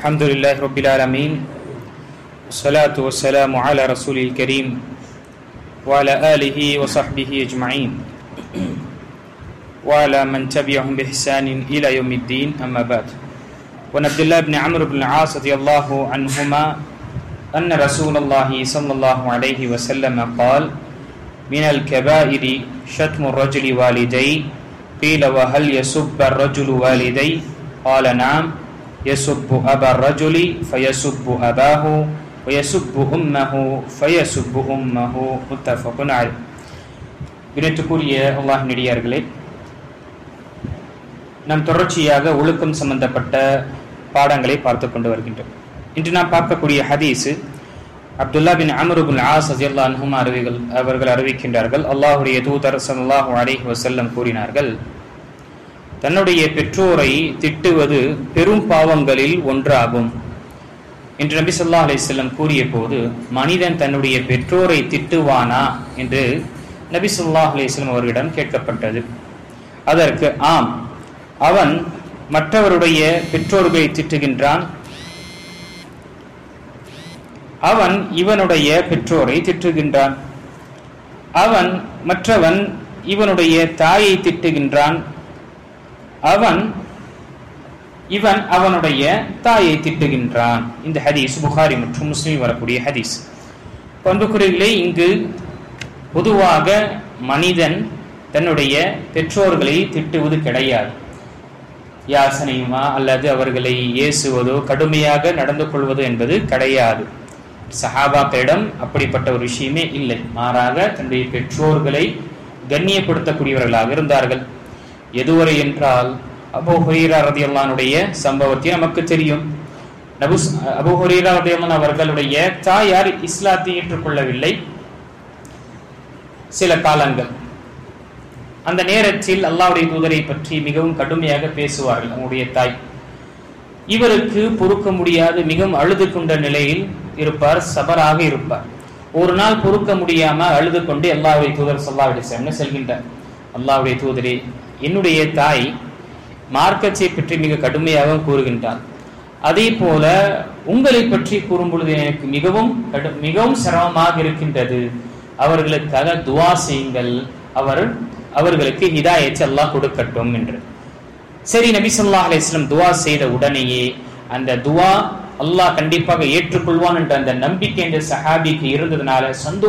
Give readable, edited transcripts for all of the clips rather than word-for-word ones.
Alhamdulillah Rabbil Alameen. Salatu wassalamu ala Rasulil Kareem wa ala alihi wa sahbihi ajma'in wa ala man tabi'ahum bi ihsanin ila yawmiddin, amma ba'd. Wa Abdullah ibn Amr ibn al-As radiyallahu anhuma anna Rasulullah sallallahu alayhi wa sallam qala min al-kaba'iri shatmu ar-rajuli walidayhi qila wa hal yasubbu ar-rajulu walidayhi qala na'am yasubbu aba ar-rajuli fayasubbu abahu wa yasubbu ummuhu fayasubbu ummuhu muttafaqun alayh. வினத்துக்குரிய அல்லாஹ் நடிகார்களே, நாம் தொடர்ச்சியாக ஒழுக்கம் சம்பந்தப்பட்ட பாடங்களை பார்த்து கொண்டு வருகின்றோம். இன்று நாம் பார்க்கக்கூடிய ஹதீஸ் Abdullah bin Amr ibn Aas ரலியல்லாஹு அன்ஹுமா அவர்கள் அறிவிக்கின்றார்கள், அல்லாஹ்வுடைய தூதர் ஸல்லல்லாஹு அலைஹி வஸல்லம் கூறினார்கள், தன்னுடைய பெற்றோரை திட்டுவது பெரும் பாவங்களில் ஒன்றாகும் என்று நபி ஸல்லல்லாஹு அலைஹி வஸல்லம் கூறிய போது, மனிதன் தன்னுடைய பெற்றோரை திட்டுவானா என்று நபி ஸல்லல்லாஹு அலைஹி வஸல்லம் அவர்களிடம் கேட்கப்பட்டது. அதற்கு ஆம், அவன் மற்றவருடைய பெற்றோர்களை திட்டுகின்றான், அவன் இவனுடைய பெற்றோரை திட்டுகின்றான், மற்றவன் இவனுடைய தாயை திட்டுகின்றான், இவன் அவனுடைய தாயை திட்டுகின்றான். இந்த ஹதீஸ் புகாரி மற்றும் முஸ்லிம் வரக்கூடிய ஹதீஸ். பண்புக்குறிகளே, இங்கு பொதுவாக மனிதன் தன்னுடைய பெற்றோர்களை திட்டுவது கிடையாது. யாசனையுமா அல்லது அவர்களை ஏசுவதோ கடுமையாக நடந்து கொள்வது என்பது கிடையாது. சஹாபாக்களிடம் அப்படிப்பட்ட ஒரு விஷயமே இல்லை. மாறாக தன்னுடைய பெற்றோர்களை கண்ணியப்படுத்தக்கூடியவர்களாக இருந்தார்கள். எதுவரை என்றால் அபூ ஹுரைரா ரலியல்லாஹு அன்ஹுடைய சம்பவத்தை நமக்கு தெரியும். அபூ ஹுரைரா ரலியல்லாஹு அன்ஹு அவர்களுடைய தாயார் இஸ்லாத்தை ஏற்றுக்கொள்ளவில்லை சில காலங்கள். அந்த நேரத்தில் அல்லாஹ்வுடைய தூதரை பற்றி மிகவும் கடுமையாக பேசுவார்கள் அவருடைய தாய். இவருக்கு பொறுக்க முடியாது, மிகவும் அழுது கொண்ட நிலையில் இருப்பார், சபராக இருப்பார். ஒரு நாள் பொறுக்க முடியாம அழுது கொண்டு அல்லாஹ்வுடைய தூதர் ஸல்லல்லாஹு அலைஹி வஸல்லம் செல்கின்றார். அல்லாஹ்வுடைய தூதரே, என்னுடைய தாய் மார்க்கத்தை பற்றி மிக கடுமையாக கூறுகின்றார், அதே போல உங்களை பற்றி கூறும் பொழுது எனக்கு மிகவும் சிரமமாக இருக்கின்றது, அவர்களுக்காக துஆ செய்யுங்கள், அவர்களுக்கு ஹிதாயத்தை அல்லாஹ் கொடுக்கட்டும் என்று. சரி, நபி ஸல்லல்லாஹு அலைஹி வஸல்லம் துஆ செய்த உடனேயே அந்த துஆ அல்லாஹ் கண்டிப்பாக ஏற்றுக்கொள்வான் என்ற அந்த நம்பிக்கை இந்த சஹாபிக்கு இருந்ததுனால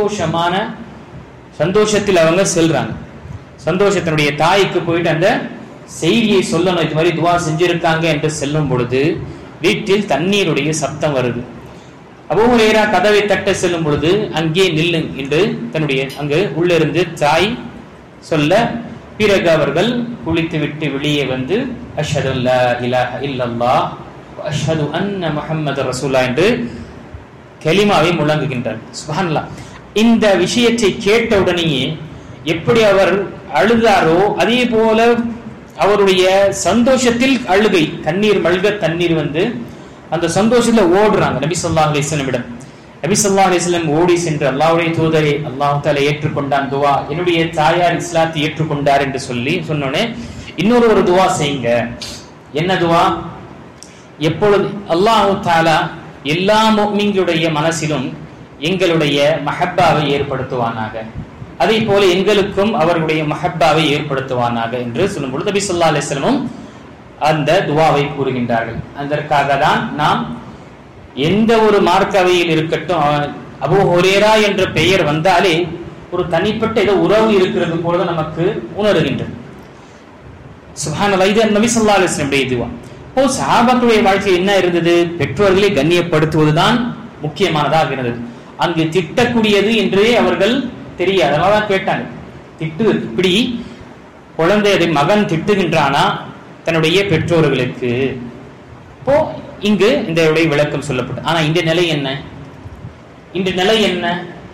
சந்தோஷத்தில் அவங்க செல்றாங்க. சந்தோஷத்தினுடைய தாய்க்கு போயிட்டு அந்த செய்தியை சொல்லணும், இது மாதிரி துவா செஞ்சிருக்காங்க என்று செல்லும் பொழுது வீட்டில் தண்ணீருடைய சப்தம் வருது. அபூ ஹுரைரா கதவை தட்ட செல்லும் பொழுது அங்கே நில்லு என்று தன்னுடைய அங்கு உள்ளிருந்து தாய் சொல்ல, பிறகு அவர்கள் குளித்து விட்டு வெளியே வந்து அஷ்ஹது அல்லா இலாஹ இல்லல்லாஹ் வ அஷ்ஹது அன்ன முஹம்மதர் ரசூலுல்லாஹ் என்று கலிமாவை முழங்குகின்றார். சுப்ஹானல்லாஹ். இந்த விஷயத்தை கேட்ட உடனேயே எப்படி அவர் அழுதாரோ அதே போல அவருடைய சந்தோஷத்தில் அழுகை, தண்ணீர் மல்க தண்ணீர் வந்து அந்த சந்தோஷத்துல ஓடுறாங்க நபி ஸல்லல்லாஹு அலைஹி வஸல்லம். நபி ஸல்லல்லாஹு அலைஹி வஸல்லம் ஓடி சென்று அல்லாஹ்வுடைய தூதரே, அல்லாஹ் தஆலா ஏற்றுக்கொண்டான் துஆ, என்னுடைய தாயார் இஸ்லாத்தை ஏற்றுக்கொண்டார் என்று சொன்னோனே இன்னொரு ஒரு துஆ செய்யுங்க. என்ன துஆ? எப்பொழுது அல்லாஹ் தஆலா எல்லா முஃமின்களுடைய மனசிலும் எங்களுடைய மஹப்பாவை ஏற்படுத்துவானாக, அதே போல எங்களுக்கும் அவர்களுடைய மஹப்பாவை ஏற்படுத்துவானாக என்று சொல்லும்போது நபி ஸல்லல்லாஹு அலைஹி வஸல்லம் அந்த துஆவை கூறுகின்றார்கள். அதற்காக தான் நாம் எந்த ஒரு மார்க்கவையில் இருக்கட்டும், அபூ ஹுரைரா என்ற பெயர் வந்தாலே ஒரு தனிப்பட்ட ஏதோ உறவு இருக்கிறது போல நமக்கு உணர்கின்றது. சுப்ஹானல்லாஹ். இது நபி ஸல்லல்லாஹு அலைஹி வஸல்லம் துஆ. இப்போ சஹாபாக்களுடைய வாழ்க்கையில் என்ன இருந்தது? பெற்றோர்களை கண்ணியப்படுத்துவதுதான் முக்கியமானதாக இருந்தது. அங்கு திட்டக்கூடியது என்றே அவர்கள் தெரியாது. அதனாலதான் கேட்டாங்க, திட்டு இப்படி குழந்தைய மகன் திட்டுகின்றானா தன்னுடைய பெற்றோர்களுக்கு? இப்போ இங்கு இந்த விளக்கம் சொல்லப்பட்டது. ஆனா இந்த நிலை என்ன?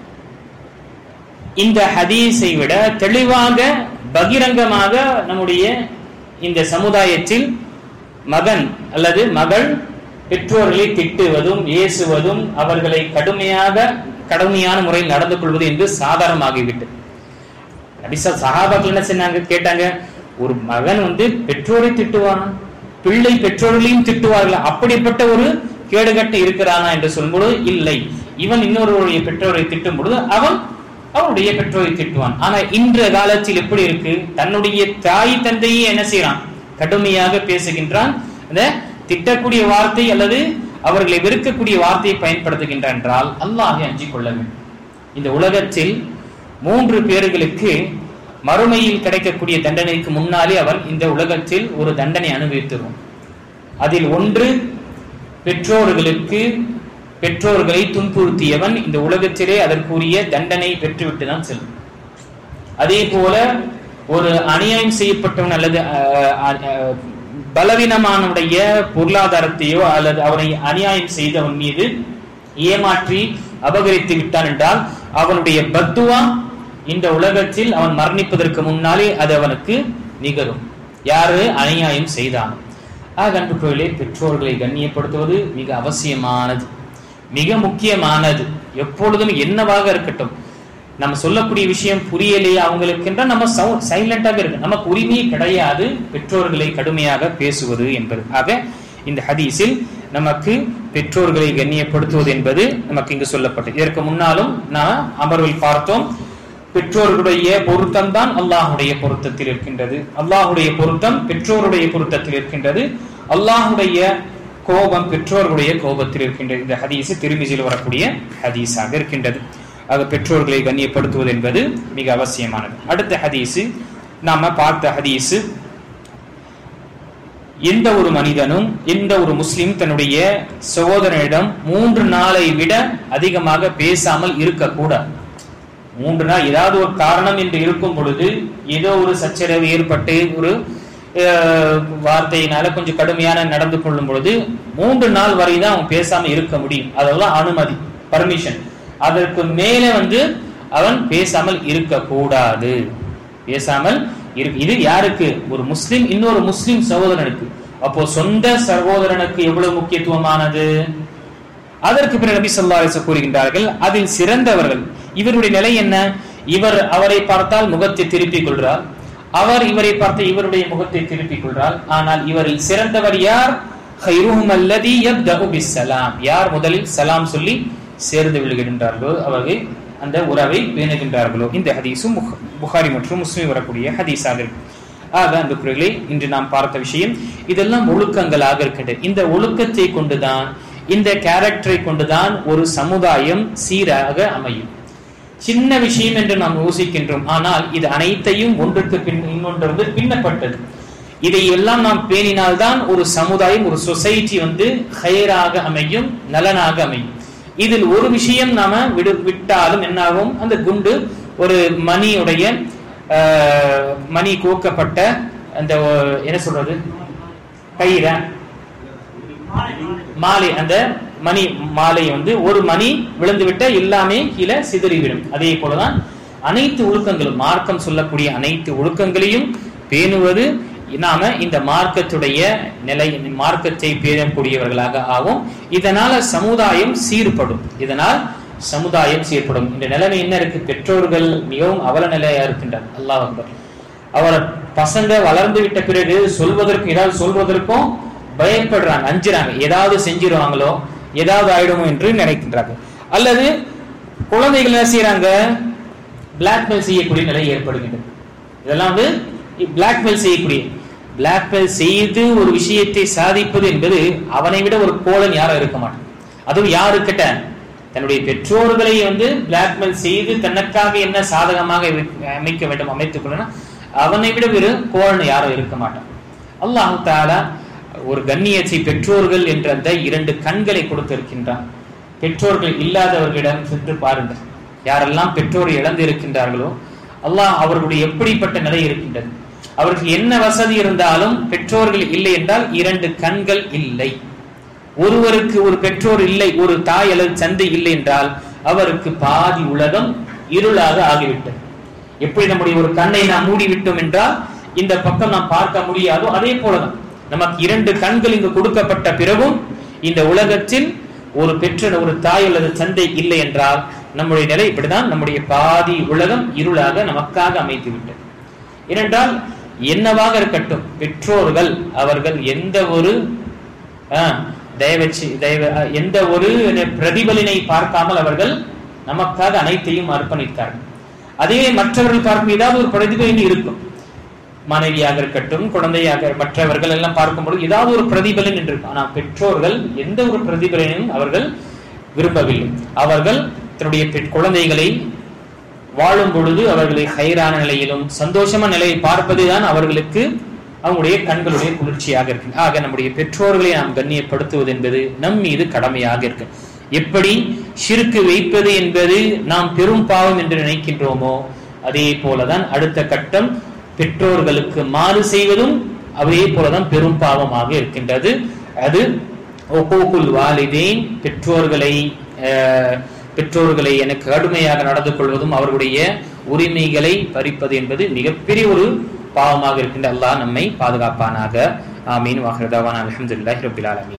இந்த ஹதீஸை விட தெளிவாக பகிரங்கமாக நம்முடைய இந்த சமுதாயத்தில் மகன் அல்லது மகள் பெற்றோர்களை திட்டுவதும் ஏசுவதும் அவர்களை கடுமையான முறையில் நடந்து கொள்வது என்று சாதாரணமாகிவிட்டது. நபி சஹாபாக்கள் என்ன சொன்னாங்க? கேட்டாங்க, ஒரு மகன் பெற்றோரை திட்டுவானா? பிள்ளை பெற்றோர்களையும் திட்டுவார்கள். அப்படிப்பட்ட ஒரு கேடுகட்டு இருக்கிறானா என்று சொல்லும்போது இல்லை. இவன் இன்னொருவருடைய பெற்றோரை திட்டும் பொழுது அவன் அவனுடைய பெற்றோரை திட்டுவான். ஆனா இன்றைய காலத்தில் எப்படி இருக்கு? தன்னுடைய தாய் தந்தையே என்ன செய்யறான்? கடுமையாக பேசுகின்றான். அந்த திட்டக்கூடிய வார்த்தை அல்லது அவர்களை வெறுக்கக்கூடிய வார்த்தையை பயன்படுத்துகின்றான் என்றால் அல்லாஹ்வை அஞ்சிக் கொள்ள வேண்டும். இந்த உலகத்தில் 3 பேர்களுக்கு மறுமையில் கிடைக்கக்கூடிய தண்டனைக்கு முன்னாலே அவன் இந்த உலகத்தில் ஒரு தண்டனை அனுபவித்துருவான். அதில் ஒன்று, பெற்றோர்களை துன்புறுத்தியவன் இந்த உலகத்திலே அதற்குரிய தண்டனை பெற்றுவிட்டு தான் செல்லும். அதே போல ஒரு அநியாயம் செய்யப்பட்டவன் அல்லது பலவீனமானுடைய பொருளாதாரத்தையோ அல்லது அவனை அநியாயம் செய்து அவன் மீது ஏமாற்றி அபகரித்து விட்டான் என்றால் அவனுடைய பத்துவா இந்த உலகத்தில் அவன் மரணிப்பதற்கு முன்னாலே அது அவனுக்கு நிகழும். யாரு அநியாயம் செய்தான். அன்புக்குள்ளே பெற்றோர்களை கண்ணியப்படுத்துவது மிக அவசியமானது, மிக முக்கியமானது. எப்பொழுதும் என்னவாக இருக்கட்டும், நம்ம சொல்லக்கூடிய விஷயம் புரியலையே அவங்களுக்கு என்றால் நம்ம சைலண்டாக இருக்கு. நமக்கு உரிமையே கிடையாது பெற்றோர்களை கடுமையாக பேசுவது என்பது. ஆக இந்த ஹதீஸில் நமக்கு பெற்றோர்களை கண்ணியப்படுத்துவது என்பது நமக்கு இங்கு சொல்லப்பட்டது. இதற்கு முன்னாலும் நாம் அமர்வில் பார்த்தோம், பெற்றோர்களுடைய பொருத்தம் தான் அல்லாஹுடைய பொருத்தத்தில் இருக்கின்றது. அல்லாஹுடைய பொருத்தம் பெற்றோருடைய பொருத்தத்தில் இருக்கின்றது. அல்லாஹுடைய கோபம் பெற்றோர்களுடைய கோபத்தில் இருக்கின்றது. இந்த ஹதீஸ் திருமிசியில் வரக்கூடிய ஹதீஸாக இருக்கின்றது. ஆக பெற்றோர்களை கண்ணியப்படுத்துவது என்பது மிக அவசியமானது. அடுத்த ஹதீஸ் நாம பார்த்த ஹதீஸ், எந்த ஒரு மனிதனும் எந்த ஒரு முஸ்லிம் தன்னுடைய சகோதரனிடம் 3 நாளை விட அதிகமாக பேசாமல் இருக்கக்கூடாது. 3 நாள் ஏதாவது ஒரு காரணம் என்று இருக்கும் பொழுது ஏதோ ஒரு சச்சரவு ஏற்பட்டு ஒரு வார்த்தையினால கொஞ்சம் கடுமையான நடந்து கொள்ளும் பொழுது 3 நாள் வரை தான் அவன் பேசாம இருக்க முடியும். அதெல்லாம் அனுமதி, பர்மிஷன். அதற்கு மேல அவன் பேசாமல் இருக்கக்கூடாது. பேசாமல் இது யாருக்கு? ஒரு முஸ்லிம் இன்னொரு முஸ்லிம் சகோதரனுக்கு. அப்போ சொந்த சகோதரனுக்கு எவ்வளவு முக்கியத்துவமானது. அதற்கு பிறகு நபி ஸல்லல்லாஹு அலைஹி வஸல்லம் கூறுகின்றார்கள், அதில் சிறந்தவர்கள். இவருடைய நிலை என்ன? இவர் அவரை பார்த்தால் முகத்தை திருப்பிக் கொள்றார், அவர் இவரை பார்த்து இவருடைய முகத்தை திருப்பிக் கொள்றார். ஆனால் இவரில் சிறந்தவர் யார்? கைருஹும் அல்லதி யப்தஉ பிஸ்ஸலாம். யார் முதலில் சலாம் சொல்லி சேர்ந்து விழுகின்றார்களோ அவர்கள் அந்த உறவை பேணுகின்றார்களோ. இந்த ஹதீஸும் புகாரி மற்றும் முஸ்லிம் வரக்கூடிய ஹதீஸாக இருக்கு. ஆக அந்த குறைகளை இன்று நாம் பார்த்த விஷயம் இதெல்லாம் ஒழுக்கங்களாக இருக்கின்றது. இந்த ஒழுக்கத்தை கொண்டுதான், இந்த கேரக்டரை கொண்டுதான் ஒரு சமுதாயம் சீராக அமையும். சின்ன விஷயம் என்று நாம் யோசிக்கின்றோம், ஆனால் இது அனைத்தையும் ஒன்றுக்கு இன்னொன்று பின்னப்பட்டது. இதை எல்லாம் நாம் பேணினால்தான் ஒரு சமுதாயம், ஒரு சொசைட்டி ஹைராக அமையும், நலனாக அமையும். இதில் ஒரு விஷயம் நாம விட்டாலும் என்னாகும்? அந்த குண்டு ஒரு மணியுடைய மணி கோக்கப்பட்ட அந்த என்ன சொல்றது கயிற மாலை, அந்த மணி மாலை ஒரு மணி விழுந்து விட்ட எல்லாமே கீழே சிதறிவிடும். அதே போலதான் அனைத்து ஒழுக்கங்களும், மார்க்கம் சொல்லக்கூடிய அனைத்து ஒழுக்கங்களையும் பேணுவது நாம இந்த மார்க்கத்துடைய நிலை, மார்க்கத்தை பேணக்கூடியவர்களாக ஆகும். இதனால சமுதாயம் சீர்படும். இந்த நிலைமை என்ன இருக்கு? பெற்றோர்கள் மிகவும் அவல நிலையா இருக்கின்றார். அல்லாஹ் அக்பர். அவர் பசங்க வளர்ந்து விட்ட பிறகு ஏதாவது சொல்வதற்கும் பயப்படுறாங்க, அஞ்சுறாங்க. ஏதாவது செஞ்சிருவாங்களோ, ஏதாவது ஆயிடுமோ என்று நினைக்கின்றார்கள். அல்லது குழந்தைகள் என்ன செய்யறாங்க? பிளாக்மெயில் செய்யக்கூடிய நிலை ஏற்படுகின்றது. இதெல்லாம் பிளாக்மெயில் செய்து ஒரு விஷயத்தை சாதிப்பது என்பது அவனை விட ஒரு கோலன் யாரும் இருக்க மாட்டான். அதுவும் யாருக்கிட்ட? தன்னுடைய பெற்றோர்களை பிளாக்மெயில் செய்து தனக்காக என்ன சாதகமாக அமைக்க வேண்டும், அமைத்துக் கொள்ளணும், அவனை விட ஒரு கோலன் யாரும் இருக்க மாட்டான். அல்லாஹ் தஆலா ஒரு கண்ணியத்தை பெற்றோர்கள் என்ற அந்த 2 கண்களை கொடுத்திருக்கின்றான். பெற்றோர்கள் இல்லாதவர்களிடம் சென்று பாருங்கள். யாரெல்லாம் பெற்றோரை இழந்து இருக்கின்றார்களோ அல்லாஹ் அவர்களுடைய எப்படிப்பட்ட நிலை இருக்கின்றது. அவருக்கு என்ன வசதி இருந்தாலும் பெற்றோர்கள் இல்லை என்றால் 2 கண்கள் இல்லை. ஒருவருக்கு ஒரு பெற்றோர் இல்லை, ஒரு தாய் அல்லது தந்தை இல்லை என்றால் அவருக்கு பாதி உலகம் இருளாக ஆகிவிட்டது. எப்படி நம்முடைய ஒரு கண்ணை நாம் மூடிவிட்டோம் என்றால் இந்த பக்கம் நாம் பார்க்க முடியாதோ அதே போலதான் நமக்கு 2 கண்கள் இங்கு கொடுக்கப்பட்ட பிறகும் இந்த உலகத்தில் ஒரு தாய் அல்லது தந்தை இல்லை என்றால் நம்முடைய நிலை இப்படிதான். நம்முடைய பாதி உலகம் இருளாக நமக்காக அமைத்து விட்டது. ஏனென்றால் என்னவாக இருக்கட்டும், பெற்றோர்கள் அவர்கள் எந்த ஒரு எந்த ஒரு பிரதிபலனை பார்க்காமல் அவர்கள் நமக்காக அனைத்தையும் அர்ப்பணித்தார்கள். அதே மற்றவர்கள் பார்க்கும் ஏதாவது ஒரு பிரதிபலன் இருக்கும், மனைவியாக இருக்கட்டும், குழந்தையாக, மற்றவர்கள் எல்லாம் பார்க்கும்போது ஏதாவது ஒரு பிரதிபலன் என்று இருக்கும். ஆனால் பெற்றோர்கள் எந்த ஒரு பிரதிபலனையும் அவர்கள் விரும்பவில்லை. அவர்கள் தன்னுடைய குழந்தைகளை வாழும் பொழுது அவர்களை ஹைரான நிலையிலும் சந்தோஷமான நிலையை பார்ப்பதுதான் அவர்களுக்கு அவங்களுடைய கண்களுடைய குளிர்ச்சியாக இருக்கு. ஆக நம்முடைய பெற்றோர்களை நாம் கண்ணியப்படுத்துவது என்பது நம் மீது கடமையாக இருக்கு. எப்படி ஷிர்க்கு வைப்பது என்பது நாம் பெரும் பாவம் என்று நினைக்கின்றோமோ, அதே போலதான் அடுத்த கட்டம் பெற்றோர்களுக்கு மாறு செய்வதும் அதே போலதான் பெரும் பாவமாக இருக்கின்றது. அது உகூகுல் வாலிதைன், பெற்றோர்களை எனக்கு கடுமையாக நடந்து கொள்வதும் அவர்களுடைய உரிமைகளை பறிப்பது என்பது மிகப்பெரிய ஒரு பாவமாக இருக்கின்ற. அல்லாஹ் நம்மை பாதுகாப்பானாக. ஆமீன். வாஹிர் தஅவானா அல்ஹம்துலில்லாஹி ரப்பில் ஆலமீன்.